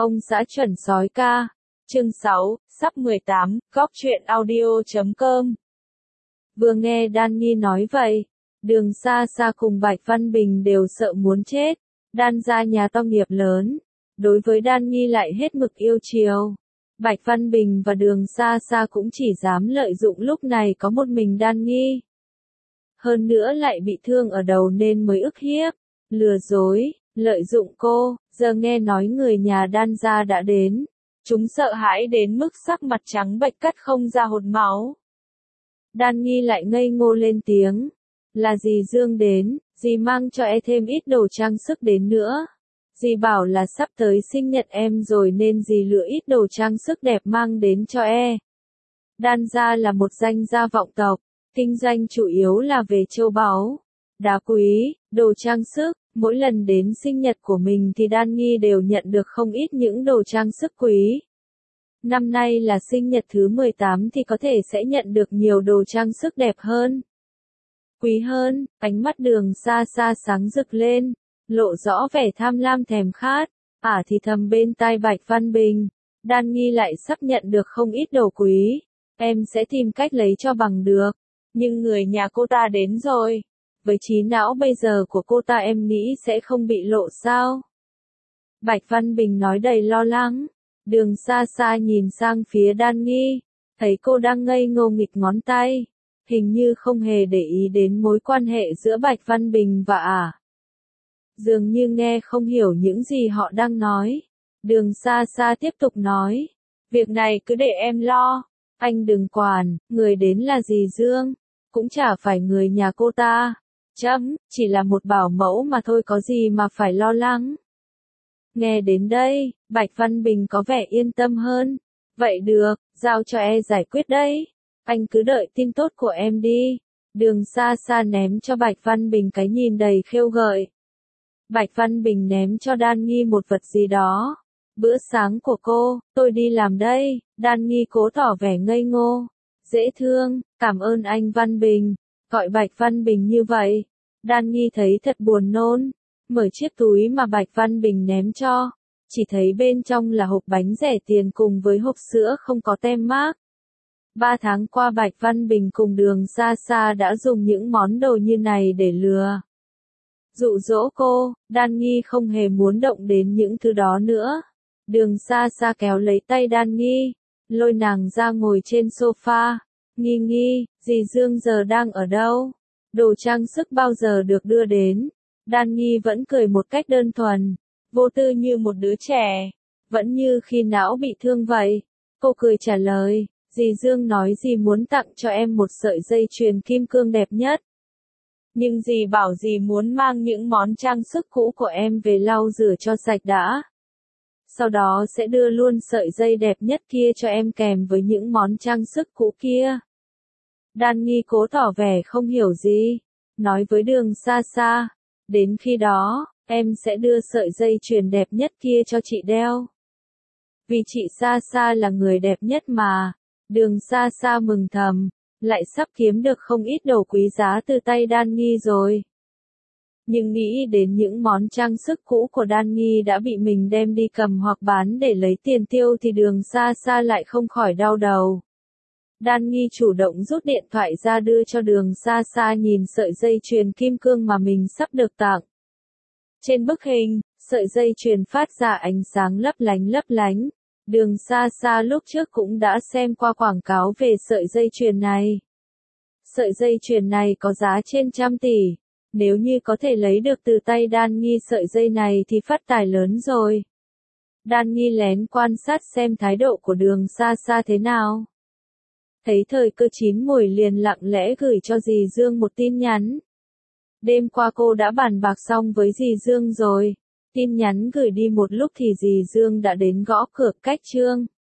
Ông xã chuẩn sói ca. Chương 6, sắp 18, góc truyện audio.com. Vừa nghe Đan Nhi nói vậy, Đường Sa Sa cùng Bạch Văn Bình đều sợ muốn chết. Đan gia nhà to nghiệp lớn, đối với Đan Nhi lại hết mực yêu chiều. Bạch Văn Bình và Đường Sa Sa cũng chỉ dám lợi dụng lúc này có một mình Đan Nhi. Hơn nữa lại bị thương ở đầu nên mới ức hiếp, lừa dối, lợi dụng cô. Giờ nghe nói người nhà Đan gia đã đến, chúng sợ hãi đến mức sắc mặt trắng bệch cắt không ra hột máu. Đan Nhi lại ngây ngô lên tiếng, là dì Dương đến, dì mang cho thêm ít đồ trang sức đến nữa. Dì bảo là sắp tới sinh nhật em rồi nên dì lựa ít đồ trang sức đẹp mang đến cho Đan gia là một danh gia vọng tộc, kinh doanh chủ yếu là về châu báu, đá quý, đồ trang sức. Mỗi lần đến sinh nhật của mình thì Đan Nhi đều nhận được không ít những đồ trang sức quý. Năm nay là sinh nhật thứ 18 thì có thể sẽ nhận được nhiều đồ trang sức đẹp hơn, quý hơn. Ánh mắt Đường Sa Sa sáng rực lên, lộ rõ vẻ tham lam thèm khát. Thì thầm bên tai Bạch Văn Bình, Đan Nhi lại sắp nhận được không ít đồ quý, em sẽ tìm cách lấy cho bằng được. Nhưng người nhà cô ta đến rồi, với trí não bây giờ của cô ta em nghĩ sẽ không bị lộ sao? Bạch Văn Bình nói đầy lo lắng. Đường Sa Sa nhìn sang phía Đan Nhi, thấy cô đang ngây ngô nghịch ngón tay, hình như không hề để ý đến mối quan hệ giữa Bạch Văn Bình và dường như nghe không hiểu những gì họ đang nói. Đường Sa Sa tiếp tục nói, việc này cứ để em lo, anh đừng quản, người đến là dì Dương, cũng chả phải người nhà cô ta. Chỉ là một bảo mẫu mà thôi, có gì mà phải lo lắng. Nghe đến đây, Bạch Văn Bình có vẻ yên tâm hơn. Vậy được, giao cho giải quyết đấy. Anh cứ đợi tin tốt của em đi. Đường Sa Sa ném cho Bạch Văn Bình cái nhìn đầy khêu gợi. Bạch Văn Bình ném cho Đan Nhi một vật gì đó. Bữa sáng của cô, tôi đi làm đây. Đan Nhi cố tỏ vẻ ngây ngô. Dễ thương, cảm ơn anh Văn Bình. Gọi Bạch Văn Bình như vậy, Đan Nhi thấy thật buồn nôn. Mở chiếc túi mà Bạch Văn Bình ném cho, chỉ thấy bên trong là hộp bánh rẻ tiền cùng với hộp sữa không có tem mác. 3 tháng qua Bạch Văn Bình cùng Đường Sa Sa đã dùng những món đồ như này để lừa, dụ dỗ cô. Đan Nhi không hề muốn động đến những thứ đó nữa. Đường Sa Sa kéo lấy tay Đan Nhi, lôi nàng ra ngồi trên sofa. Nhi, dì Dương giờ đang ở đâu? Đồ trang sức bao giờ được đưa đến? Đan Nhi vẫn cười một cách đơn thuần, vô tư như một đứa trẻ, vẫn như khi não bị thương vậy. Cô cười trả lời, dì Dương nói dì muốn tặng cho em một sợi dây chuyền kim cương đẹp nhất. Nhưng dì bảo dì muốn mang những món trang sức cũ của em về lau rửa cho sạch đã. Sau đó sẽ đưa luôn sợi dây đẹp nhất kia cho em kèm với những món trang sức cũ kia. Đan Nhi cố tỏ vẻ không hiểu gì, nói với Đường Sa Sa, đến khi đó, em sẽ đưa sợi dây chuyền đẹp nhất kia cho chị đeo. Vì chị Sa Sa là người đẹp nhất mà. Đường Sa Sa mừng thầm, lại sắp kiếm được không ít đồ quý giá từ tay Đan Nhi rồi. Nhưng nghĩ đến những món trang sức cũ của Đan Nhi đã bị mình đem đi cầm hoặc bán để lấy tiền tiêu thì Đường Sa Sa lại không khỏi đau đầu. Đan Nhi chủ động rút điện thoại ra đưa cho Đường Sa Sa nhìn sợi dây chuyền kim cương mà mình sắp được tặng. Trên bức hình, sợi dây chuyền phát ra ánh sáng lấp lánh. Đường Sa Sa lúc trước cũng đã xem qua quảng cáo về sợi dây chuyền này. Sợi dây chuyền này có giá trên 100 tỷ. Nếu như có thể lấy được từ tay Đan Nhi sợi dây này thì phát tài lớn rồi. Đan Nhi lén quan sát xem thái độ của Đường Sa Sa thế nào. Thấy thời cơ chín mùi liền lặng lẽ gửi cho dì Dương một tin nhắn. Đêm qua cô đã bàn bạc xong với dì Dương rồi. Tin nhắn gửi đi một lúc thì dì Dương đã đến gõ cửa. Cách chương